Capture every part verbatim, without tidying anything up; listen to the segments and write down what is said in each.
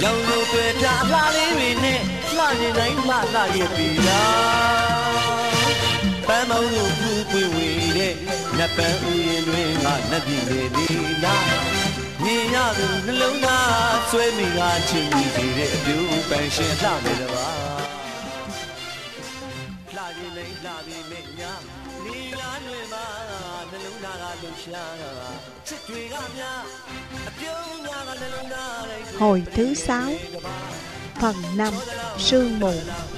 ရောင်လို့တွေ့တာလှလေးတွေနဲ့လှနေတိုင်းလှလှရဲ့ပြီလားပန်းမောင်းလို့ပူပွေဝေတဲ့နတ်ပန်းဥယျာဉ်တွင်ငါနတ်ပြည်လေသည်လားမြင်ရသူနှလုံးသားဆွဲမိကားချင်မိစေတဲ့အပြူပန်းရှင်လှနေတပါလှခြင်းနဲ့လှပြီးမဲ့ညာဒီလားတွေမှာနှလုံးသားကလှရှားချစ်တွေကများအပြုံးများကနှလုံးသားလိုက် Hồi thứ sáu, phần năm, sương mù.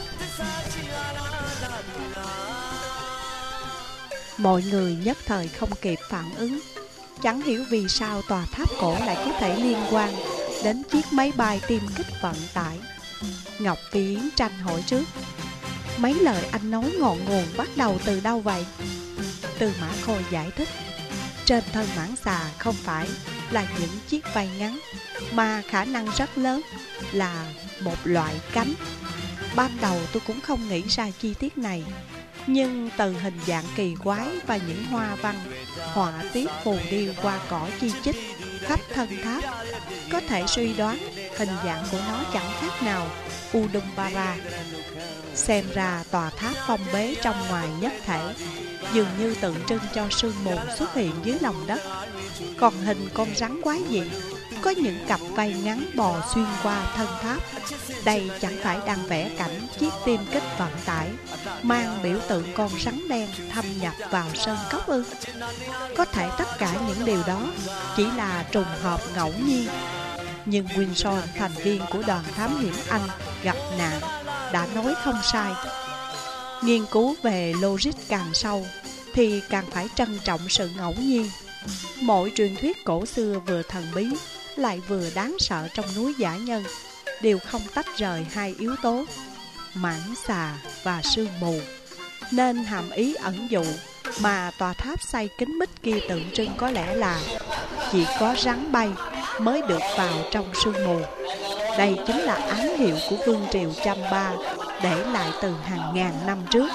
Mọi người nhất thời không kịp phản ứng. Chẳng hiểu vì sao tòa tháp cổ lại có thể liên quan đến chiếc máy bay tiêm kích vận tải. Ngọc Phi Yến tranh hỏi trước: mấy lời anh nói ngọn nguồn bắt đầu từ đâu vậy? Tư Mã Khôi giải thích: trên thân mãng xà không phải là những chiếc vai ngắn, mà khả năng rất lớn là một loại cánh. Ban đầu tôi cũng không nghĩ ra chi tiết này, nhưng từ hình dạng kỳ quái và những hoa văn, họa tiết phù điêu qua cỏ chi chít khắp thân tháp, có thể suy đoán hình dạng của nó chẳng khác nào Udumbara. Xem ra tòa tháp phong bế trong ngoài nhất thể, dường như tượng trưng cho sương mù xuất hiện dưới lòng đất. Còn hình con rắn quái dị, có những cặp vây ngắn bò xuyên qua thân tháp. Đây chẳng phải đang vẽ cảnh chiếc tiêm kích vận tải mang biểu tượng con rắn đen thâm nhập vào sơn cốc ư? Có thể tất cả những điều đó chỉ là trùng hợp ngẫu nhiên. Nhưng Wilson, thành viên của đoàn thám hiểm Anh gặp nạn, đã nói không sai. Nghiên cứu về logic càng sâu thì càng phải trân trọng sự ngẫu nhiên. Mỗi truyền thuyết cổ xưa vừa thần bí lại vừa đáng sợ trong núi Dã Nhân đều không tách rời hai yếu tố mãng xà và sương mù, nên hàm ý ẩn dụ mà tòa tháp xây kín mít kia tượng trưng có lẽ là chỉ có rắn bay mới được vào trong sương mù. Đây chính là ám hiệu của vương triều Chăm Ba để lại từ hàng ngàn năm trước.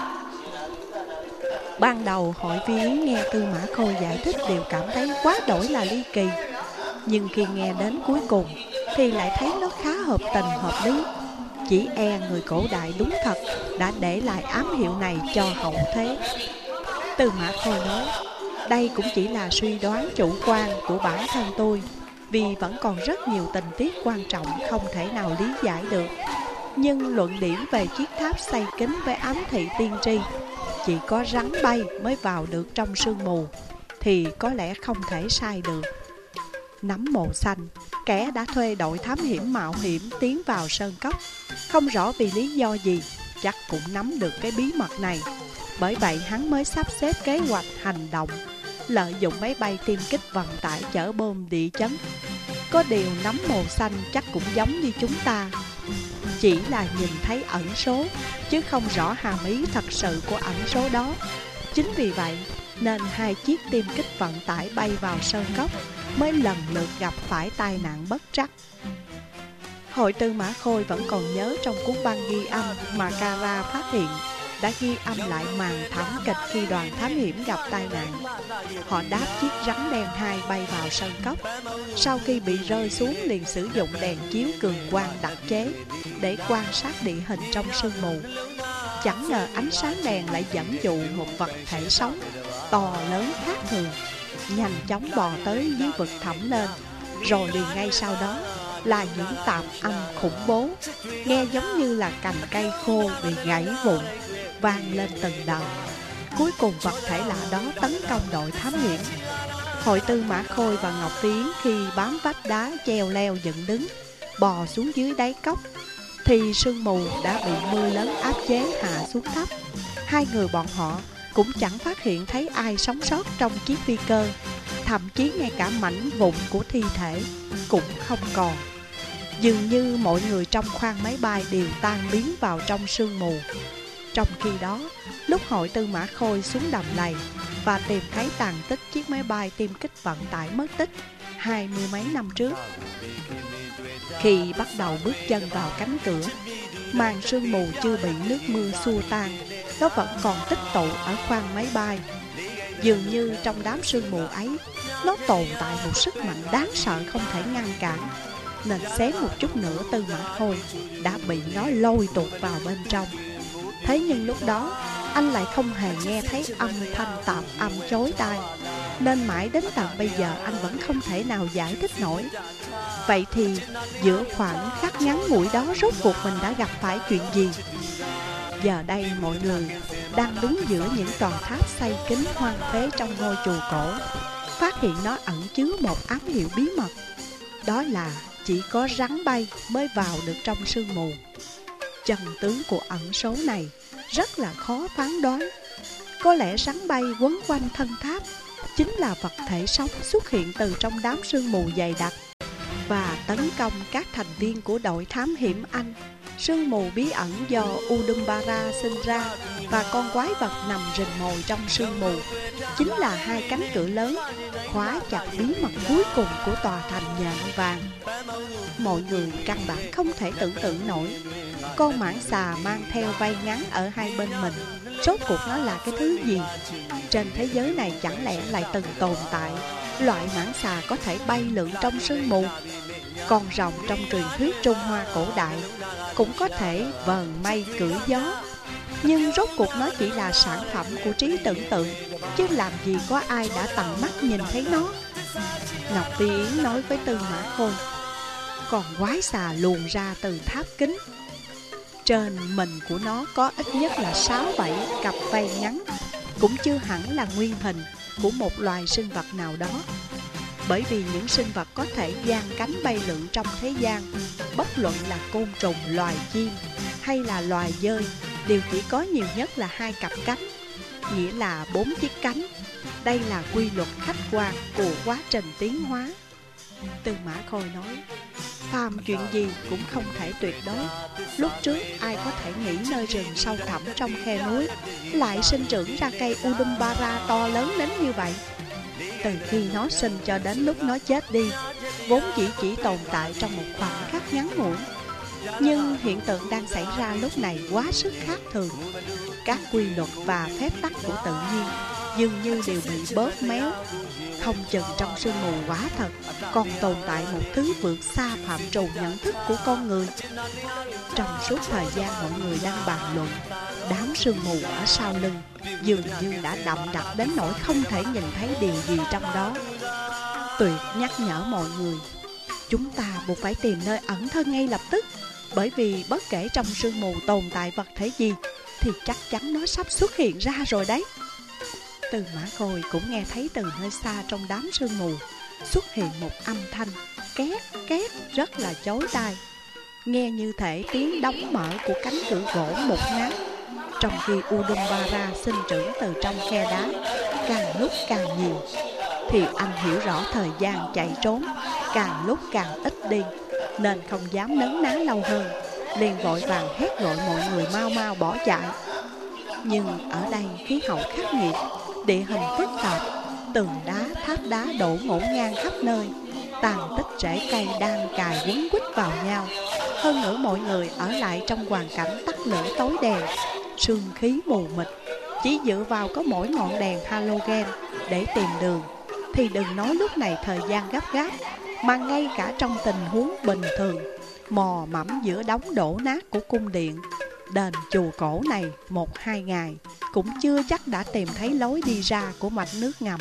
Ban đầu Hội Phi Yến nghe Tư Mã Khôi giải thích đều cảm thấy quá đổi là ly kỳ, nhưng khi nghe đến cuối cùng thì lại thấy nó khá hợp tình hợp lý. Chỉ e người cổ đại đúng thật đã để lại ám hiệu này cho hậu thế. Tư Mã Khôi nói: đây cũng chỉ là suy đoán chủ quan của bản thân tôi, vì vẫn còn rất nhiều tình tiết quan trọng không thể nào lý giải được. Nhưng luận điểm về chiếc tháp xây kín với ám thị tiên tri chỉ có rắn bay mới vào được trong sương mù thì có lẽ không thể sai được. Nắm mộ xanh, kẻ đã thuê đội thám hiểm mạo hiểm tiến vào sơn cốc, không rõ vì lý do gì, chắc cũng nắm được cái bí mật này. Bởi vậy hắn mới sắp xếp kế hoạch hành động, lợi dụng máy bay tiêm kích vận tải chở bom địa chấn. Có điều nắm màu xanh chắc cũng giống như chúng ta, chỉ là nhìn thấy ẩn số, chứ không rõ hàm ý thật sự của ẩn số đó. Chính vì vậy nên hai chiếc tiêm kích vận tải bay vào sơn cốc mới lần lượt gặp phải tai nạn bất trắc. Hội Tư Mã Khôi vẫn còn nhớ trong cuốn băng ghi âm mà Kara phát hiện đã ghi âm lại màn thảm kịch khi đoàn thám hiểm gặp tai nạn. Họ đáp chiếc rắn đen hai bay vào sơn cốc, sau khi bị rơi xuống liền sử dụng đèn chiếu cường quang đặc chế để quan sát địa hình trong sương mù. Chẳng ngờ ánh sáng đèn lại dẫn dụ một vật thể sống to lớn khác thường nhanh chóng bò tới dưới vực thẳm lên, rồi liền ngay sau đó là những tạp âm khủng bố, nghe giống như là cành cây khô bị gãy vụn, vang lên từng đợt. Cuối cùng vật thể lạ đó tấn công đội thám hiểm. Hội Tư Mã Khôi và Ngọc Phi Yến khi bám vách đá treo leo dựng đứng, bò xuống dưới đáy cốc, thì sương mù đã bị mưa lớn áp chế hạ xuống thấp. Hai người bọn họ cũng chẳng phát hiện thấy ai sống sót trong chiếc phi cơ, thậm chí ngay cả mảnh vụn của thi thể cũng không còn. Dường như mọi người trong khoang máy bay đều tan biến vào trong sương mù. Trong khi đó, lúc Hội Tư Mã Khôi xuống đầm lầy và tìm thấy tàn tích chiếc máy bay tiêm kích vận tải mất tích hai mươi mấy năm trước, khi bắt đầu bước chân vào cánh cửa, màn sương mù chưa bị nước mưa xua tan, nó vẫn còn tích tụ ở khoang máy bay. Dường như trong đám sương mù ấy, nó tồn tại một sức mạnh đáng sợ không thể ngăn cản. nên xém một chút nữa Tư Mã Khôi đã bị nó lôi tuột vào bên trong. Thế nhưng lúc đó anh lại không hề nghe thấy âm thanh tạp âm chối tai, nên mãi đến tận bây giờ anh vẫn không thể nào giải thích nổi. Vậy thì giữa khoảng khắc ngắn ngủi đó rốt cuộc mình đã gặp phải chuyện gì? Giờ đây mọi người đang đứng giữa những tòa tháp xây kín hoang phế trong ngôi chùa cổ, phát hiện nó ẩn chứa một ám hiệu bí mật. Đó là chỉ có rắn bay mới vào được trong sương mù. Chân tướng của ẩn số này rất là khó phán đoán. Có lẽ rắn bay quấn quanh thân tháp chính là vật thể sống xuất hiện từ trong đám sương mù dày đặc và tấn công các thành viên của đội thám hiểm Anh. Sương mù bí ẩn do Udambara sinh ra và con quái vật nằm rình mồi trong sương mù chính là hai cánh cửa lớn khóa chặt bí mật cuối cùng của tòa thành nhện vàng. Mọi người căn bản không thể tưởng tượng nổi con mãng xà mang theo vây ngắn ở hai bên mình, rốt cuộc nó là cái thứ gì? Trên thế giới này chẳng lẽ lại từng tồn tại loại mãng xà có thể bay lượn trong sương mù? Con rồng trong truyền thuyết Trung Hoa cổ đại cũng có thể vờn mây cưỡi gió, nhưng rốt cuộc nó chỉ là sản phẩm của trí tưởng tượng, chứ làm gì có ai đã tận mắt nhìn thấy nó. Ngọc Phi Yến nói với Tư Mã Khôi: còn quái xà luồn ra từ tháp kính. Trên mình của nó có ít nhất là sáu bảy cặp vây ngắn, cũng chưa hẳn là nguyên hình của một loài sinh vật nào đó. Bởi vì những sinh vật có thể giang cánh bay lượn trong thế gian, bất luận là côn trùng, loài chim hay là loài dơi, đều chỉ có nhiều nhất là hai cặp cánh, nghĩa là bốn chiếc cánh. Đây là quy luật khách quan của quá trình tiến hóa. Tư Mã Khôi nói: phàm chuyện gì cũng không thể tuyệt đối. Lúc trước ai có thể nghĩ nơi rừng sâu thẳm trong khe núi lại sinh trưởng ra cây Udambara to lớn đến như vậy. Từ khi nó sinh cho đến lúc nó chết đi, vốn chỉ chỉ tồn tại trong một khoảng khắc ngắn ngủi. Nhưng hiện tượng đang xảy ra lúc này quá sức khác thường. Các quy luật và phép tắc của tự nhiên dường như đều bị bóp méo. Không chừng trong sương mù quả thật còn tồn tại một thứ vượt xa phạm trù nhận thức của con người. Trong suốt thời gian mọi người đang bàn luận, đám sương mù ở sau lưng dường như đã đậm đặc đến nỗi không thể nhìn thấy điều gì trong đó. Tuyệt nhắc nhở mọi người: chúng ta buộc phải tìm nơi ẩn thân ngay lập tức, bởi vì bất kể trong sương mù tồn tại vật thể gì thì chắc chắn nó sắp xuất hiện ra rồi đấy. Tư Mã Khôi cũng nghe thấy từ nơi xa trong đám sương mù xuất hiện một âm thanh két két rất là chói tai, nghe như thể tiếng đóng mở của cánh cửa gỗ một ngát. Trong khi Udambara sinh trưởng từ trong khe đá càng lúc càng nhiều, thì anh hiểu rõ thời gian chạy trốn càng lúc càng ít đi, nên không dám nấn ná lâu hơn, liền vội vàng hét gọi mọi người mau mau bỏ chạy. Nhưng ở đây khí hậu khắc nghiệt, địa hình phức tạp, tường đá, tháp đá đổ ngổn ngang khắp nơi, tàn tích rễ cây đang cài quấn quýt vào nhau. Hơn nữa mọi người ở lại trong hoàn cảnh tắt lửa tối đen, sương khí mù mịt, chỉ dựa vào có mỗi ngọn đèn halogen để tìm đường, thì đừng nói lúc này thời gian gấp gáp, mà ngay cả trong tình huống bình thường, mò mẫm giữa đống đổ nát của cung điện, đền chùa cổ này một hai ngày cũng chưa chắc đã tìm thấy lối đi ra của mạch nước ngầm.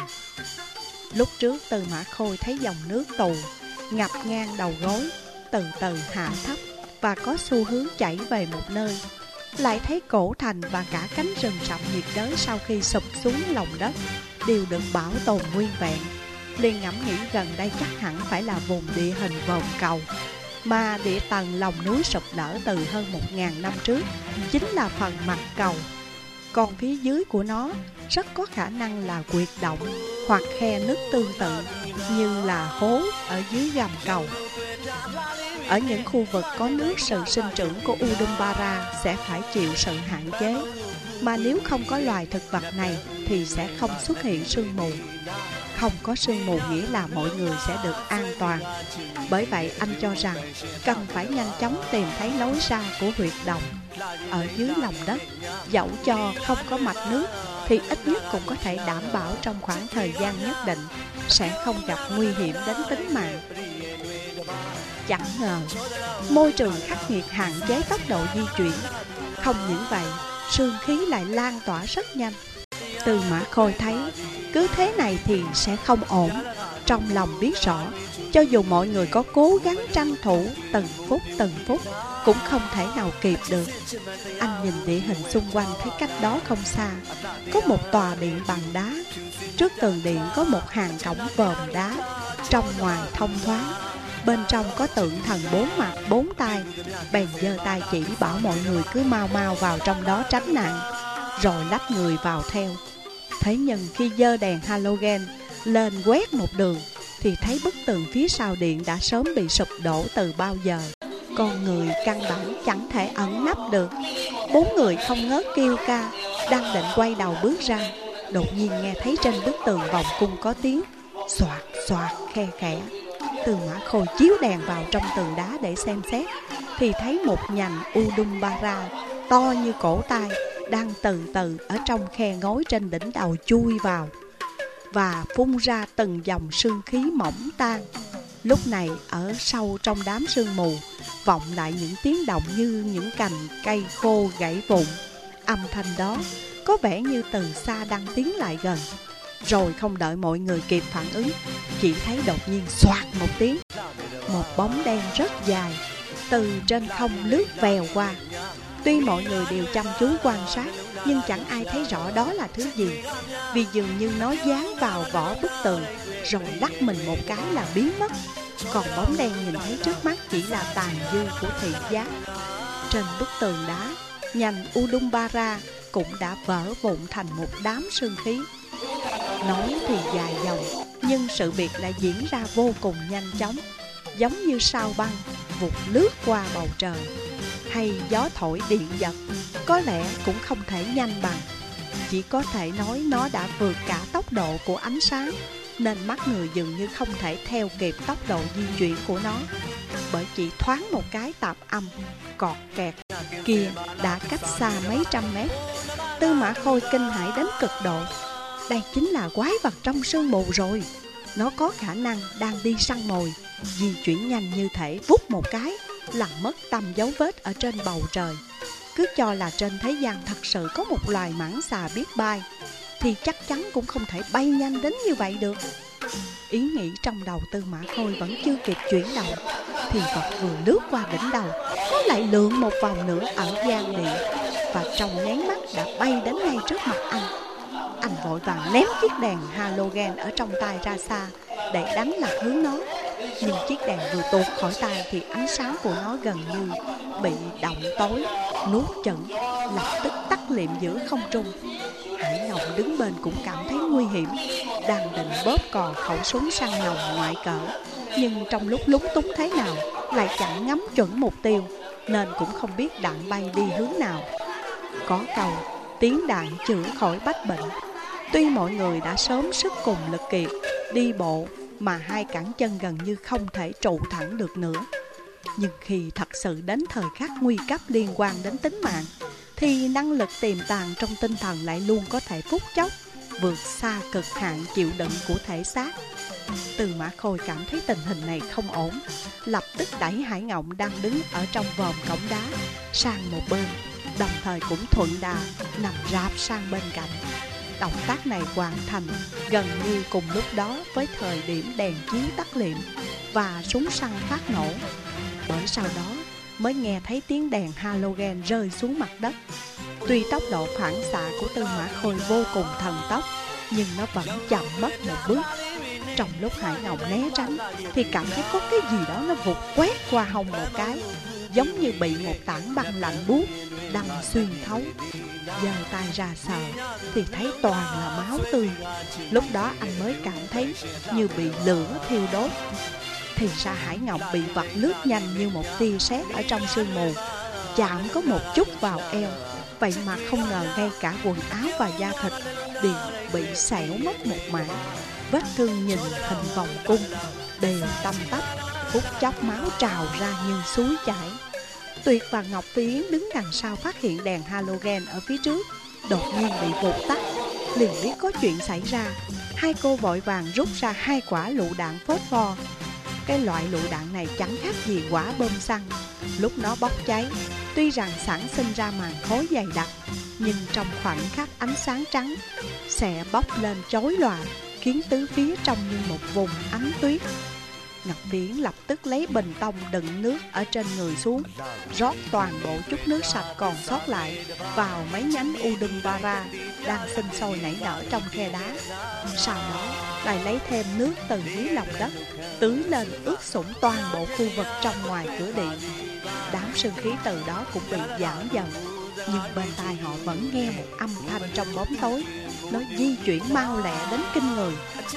Lúc trước Tư Mã Khôi thấy dòng nước tù ngập ngang đầu gối, từ từ hạ thấp và có xu hướng chảy về một nơi. Lại thấy cổ thành và cả cánh rừng rậm nhiệt đới sau khi sụp xuống lòng đất đều được bảo tồn nguyên vẹn, liền ngẫm nghĩ gần đây chắc hẳn phải là vùng địa hình vòm cầu, mà địa tầng lòng núi sụp lở từ hơn một ngàn năm trước chính là phần mặt cầu. Còn phía dưới của nó rất có khả năng là quyệt động hoặc khe nứt tương tự như là hố ở dưới gầm cầu. Ở những khu vực có nước, sự sinh trưởng của Udambara sẽ phải chịu sự hạn chế, mà nếu không có loài thực vật này thì sẽ không xuất hiện sương mù. Không có sương mù nghĩa là mọi người sẽ được an toàn. Bởi vậy anh cho rằng cần phải nhanh chóng tìm thấy lối ra của huyệt động ở dưới lòng đất. Dẫu cho không có mạch nước thì ít nhất cũng có thể đảm bảo trong khoảng thời gian nhất định sẽ không gặp nguy hiểm đến tính mạng. Chẳng ngờ môi trường khắc nghiệt hạn chế tốc độ di chuyển. Không những vậy, sương khí lại lan tỏa rất nhanh. Tư Mã Khôi thấy cứ thế này thì sẽ không ổn. Trong lòng biết rõ, cho dù mọi người có cố gắng tranh thủ từng phút từng phút cũng không thể nào kịp được. Anh nhìn địa hình xung quanh thấy cách đó không xa có một tòa điện bằng đá. Trước tường điện có một hàng cổng vòm đá, trong ngoài thông thoáng. Bên trong có tượng thần bốn mặt bốn tay. Bèn giơ tay chỉ bảo mọi người cứ mau mau vào trong đó tránh nạn, rồi lách người vào theo. Thế nhưng khi giơ đèn halogen lên quét một đường thì thấy bức tường phía sau điện đã sớm bị sụp đổ từ bao giờ. Con người căn bản chẳng thể ẩn nấp được. Bốn người không ngớt kêu ca, đang định quay đầu bước ra, đột nhiên nghe thấy trên bức tường vòng cung có tiếng xoạt xoạt khe khẽ. Tư Mã Khôi chiếu đèn vào trong tường đá để xem xét thì thấy một nhành Udumbara to như cổ tay đang từ từ ở trong khe ngói trên đỉnh đầu chui vào và phun ra từng dòng sương khí mỏng tan. Lúc này ở sâu trong đám sương mù vọng lại những tiếng động như những cành cây khô gãy vụn. Âm thanh đó có vẻ như từ xa đang tiến lại gần. Rồi không đợi mọi người kịp phản ứng, chỉ thấy đột nhiên xoạt một tiếng, một bóng đen rất dài từ trên không lướt vèo qua. Tuy mọi người đều chăm chú quan sát, nhưng chẳng ai thấy rõ đó là thứ gì, vì dường như nó dán vào vỏ bức tường rồi lắc mình một cái là biến mất. Còn bóng đen nhìn thấy trước mắt chỉ là tàn dư của thị giác. Trên bức tường đá, nhành Udumbara cũng đã vỡ vụn thành một đám sương khí. Nói thì dài dòng, nhưng sự việc lại diễn ra vô cùng nhanh chóng, giống như sao băng vụt lướt qua bầu trời, hay gió thổi điện giật. Có lẽ cũng không thể nhanh bằng, chỉ có thể nói nó đã vượt cả tốc độ của ánh sáng, nên mắt người dường như không thể theo kịp tốc độ di chuyển của nó. Bởi chỉ thoáng một cái tạp âm cọt kẹt kia đã cách xa mấy trăm mét. Tư Mã Khôi kinh hãi đến cực độ. Đây chính là quái vật trong sương mù rồi. Nó có khả năng đang đi săn mồi, di chuyển nhanh như thể vút một cái làm mất tầm dấu vết ở trên bầu trời. Cứ cho là trên thế gian thật sự có một loài mãng xà biết bay, thì chắc chắn cũng không thể bay nhanh đến như vậy được. Ý nghĩ trong đầu Tư Mã Khôi vẫn chưa kịp chuyển động, thì vật vừa lướt qua đỉnh đầu, nó lại lượn một vòng nữa ở gian điện, và trong nháy mắt đã bay đến ngay trước mặt anh. Anh vội vàng ném chiếc đèn halogen ở trong tay ra xa để đánh lạc hướng nó. Nhưng chiếc đèn vừa tuột khỏi tay thì ánh sáng của nó gần như bị động tối, nuốt chửng, lập tức tắt liệm giữa không trung. Hải Ngọc đứng bên cũng cảm thấy nguy hiểm, đang định bóp cò khẩu súng săn nòng ngoại cỡ, nhưng trong lúc lúng túng thế nào lại chẳng ngắm chuẩn mục tiêu, nên cũng không biết đạn bay đi hướng nào. Có câu tiếng đạn chữa khỏi bách bệnh. Tuy mọi người đã sớm sức cùng lực kiệt, đi bộ mà hai cẳng chân gần như không thể trụ thẳng được nữa, nhưng khi thật sự đến thời khắc nguy cấp liên quan đến tính mạng, thì năng lực tiềm tàng trong tinh thần lại luôn có thể phút chốc vượt xa cực hạn chịu đựng của thể xác. Tư Mã Khôi cảm thấy tình hình này không ổn, lập tức đẩy Hải Ngộng đang đứng ở trong vòm cổng đá sang một bên, đồng thời cũng thuận đà nằm rạp sang bên cạnh. Động tác này hoàn thành gần như cùng lúc đó với thời điểm đèn chiếu tắt liệm và súng săn phát nổ. Bởi sau đó mới nghe thấy tiếng đèn halogen rơi xuống mặt đất. Tuy tốc độ phản xạ của Tư Mã Khôi vô cùng thần tốc, nhưng nó vẫn chậm mất một bước. Trong lúc Hải Ngộng né tránh thì cảm thấy có cái gì đó nó vụt quét qua hông một cái, giống như bị một tảng băng lạnh buốt đâm xuyên thấu. Giơ tay ra sờ thì thấy toàn là máu tươi. Lúc đó anh mới cảm thấy như bị lửa thiêu đốt. Thì ra Hải Ngộng bị vật lướt nhanh như một tia sét ở trong sương mù, chạm có một chút vào eo. Vậy mà không ngờ ngay cả quần áo và da thịt đều bị xẻo mất một mảng. Vết thương nhìn hình vòng cung đều tăm tắp, phút chốc máu trào ra như suối chảy. Tuyệt và Ngọc Phi Yến đứng đằng sau phát hiện đèn halogen ở phía trước đột nhiên bị vụt tắt, liền biết có chuyện xảy ra. Hai cô vội vàng rút ra hai quả lựu đạn phốt pho, Cái loại lựu đạn này chẳng khác gì quả bom xăng. Lúc nó bốc cháy, tuy rằng sản sinh ra màn khói dày đặc, nhưng trong khoảnh khắc ánh sáng trắng sẽ bốc lên chói lòa, khiến tứ phía trông như một vùng ánh tuyết. Ngọc Viễn lập tức lấy bình tông đựng nước ở trên người xuống, rót toàn bộ chút nước sạch còn sót lại vào mấy nhánh Udumvara đang sinh sôi nảy nở trong khe đá. Sau đó lại lấy thêm nước từ dưới lòng đất tưới lên ướt sũng toàn bộ khu vực trong ngoài cửa điện. Đám sương khí từ đó cũng bị giảm dần, nhưng bên tai họ vẫn nghe một âm thanh trong bóng tối. Nó di chuyển mau lẹ đến kinh người,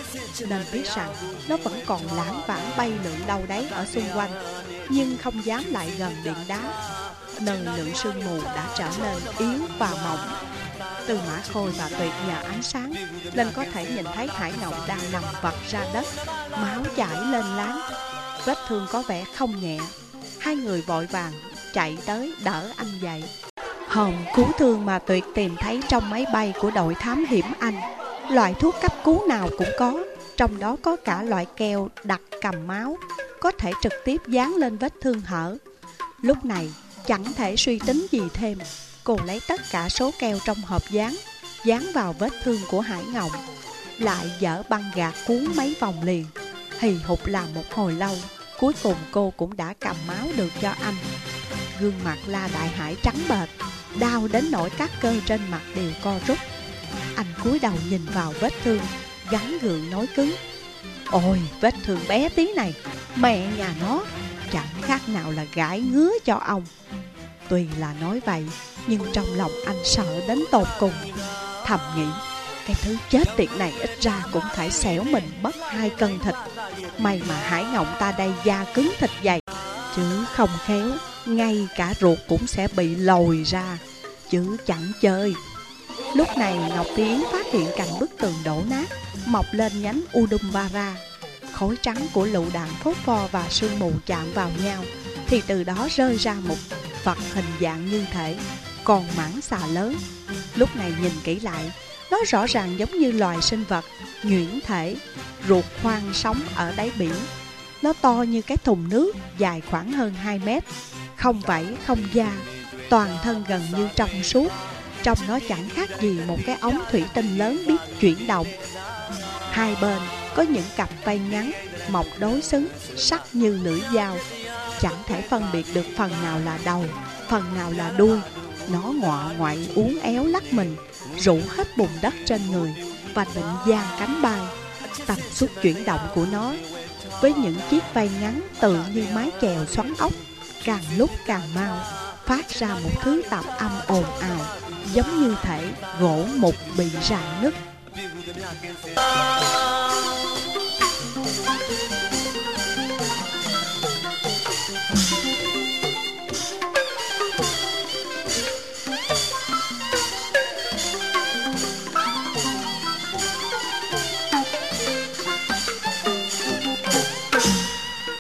nên biết rằng nó vẫn còn lãng vãng bay lượn đâu đấy ở xung quanh, nhưng không dám lại gần điện đá, nơi lượng sương mù đã trở nên yếu và mỏng. Tư Mã Khôi và Tuyệt nhờ ánh sáng nên có thể nhìn thấy Hải Ngọc đang nằm vật ra đất, máu chảy lên láng, vết thương có vẻ không nhẹ. Hai người vội vàng chạy tới đỡ anh dậy. Hòm cứu thương mà Tuyệt tìm thấy trong máy bay của đội thám hiểm Anh, loại thuốc cấp cứu nào cũng có, trong đó có cả loại keo đặt cầm máu, có thể trực tiếp dán lên vết thương hở. Lúc này chẳng thể suy tính gì thêm, cô lấy tất cả số keo trong hộp dán, dán vào vết thương của Hải Ngọc, lại dở băng gạc cuốn mấy vòng liền. Hì hục làm một hồi lâu, cuối cùng cô cũng đã cầm máu được cho anh. Gương mặt La Đại Hải trắng bệch, đau đến nỗi các cơ trên mặt đều co rút. Anh cúi đầu nhìn vào vết thương, gắn gượng nói cứng: "Ôi, vết thương bé tí này, mẹ nhà nó, chẳng khác nào là gãi ngứa cho ông." Tuy là nói vậy, nhưng trong lòng anh sợ đến tột cùng, thầm nghĩ: cái thứ chết tiệt này ít ra cũng phải xẻo mình mất hai cân thịt. May mà Hải Ngọc ta đây da cứng thịt dày, chứ không khéo ngay cả ruột cũng sẽ bị lồi ra, chứ chẳng chơi. Lúc này Ngọc Tiến phát hiện cạnh bức tường đổ nát mọc lên nhánh Udumvara. Khối trắng của lựu đạn phốt pho và sương mù chạm vào nhau, thì từ đó rơi ra một vật hình dạng như thể con mãng xà lớn. Lúc này nhìn kỹ lại, nó rõ ràng giống như loài sinh vật nhuyễn thể, ruột khoan sống ở đáy biển. Nó to như cái thùng nước, dài khoảng hơn hai mét, không vảy không da, toàn thân gần như trong suốt. Trong nó chẳng khác gì một cái ống thủy tinh lớn biết chuyển động. Hai bên có những cặp vây ngắn, mọc đối xứng, sắc như lưỡi dao. Chẳng thể phân biệt được phần nào là đầu, phần nào là đuôi. Nó ngọ ngoại uốn éo lắc mình, rủ hết bùn đất trên người và định giang cánh bay. Tần suất chuyển động của nó với những chiếc vây ngắn tự như mái chèo xoắn ốc, càng lúc càng mau, phát ra một thứ tạp âm ồn ào, giống như thể gỗ mục bị rạn nứt.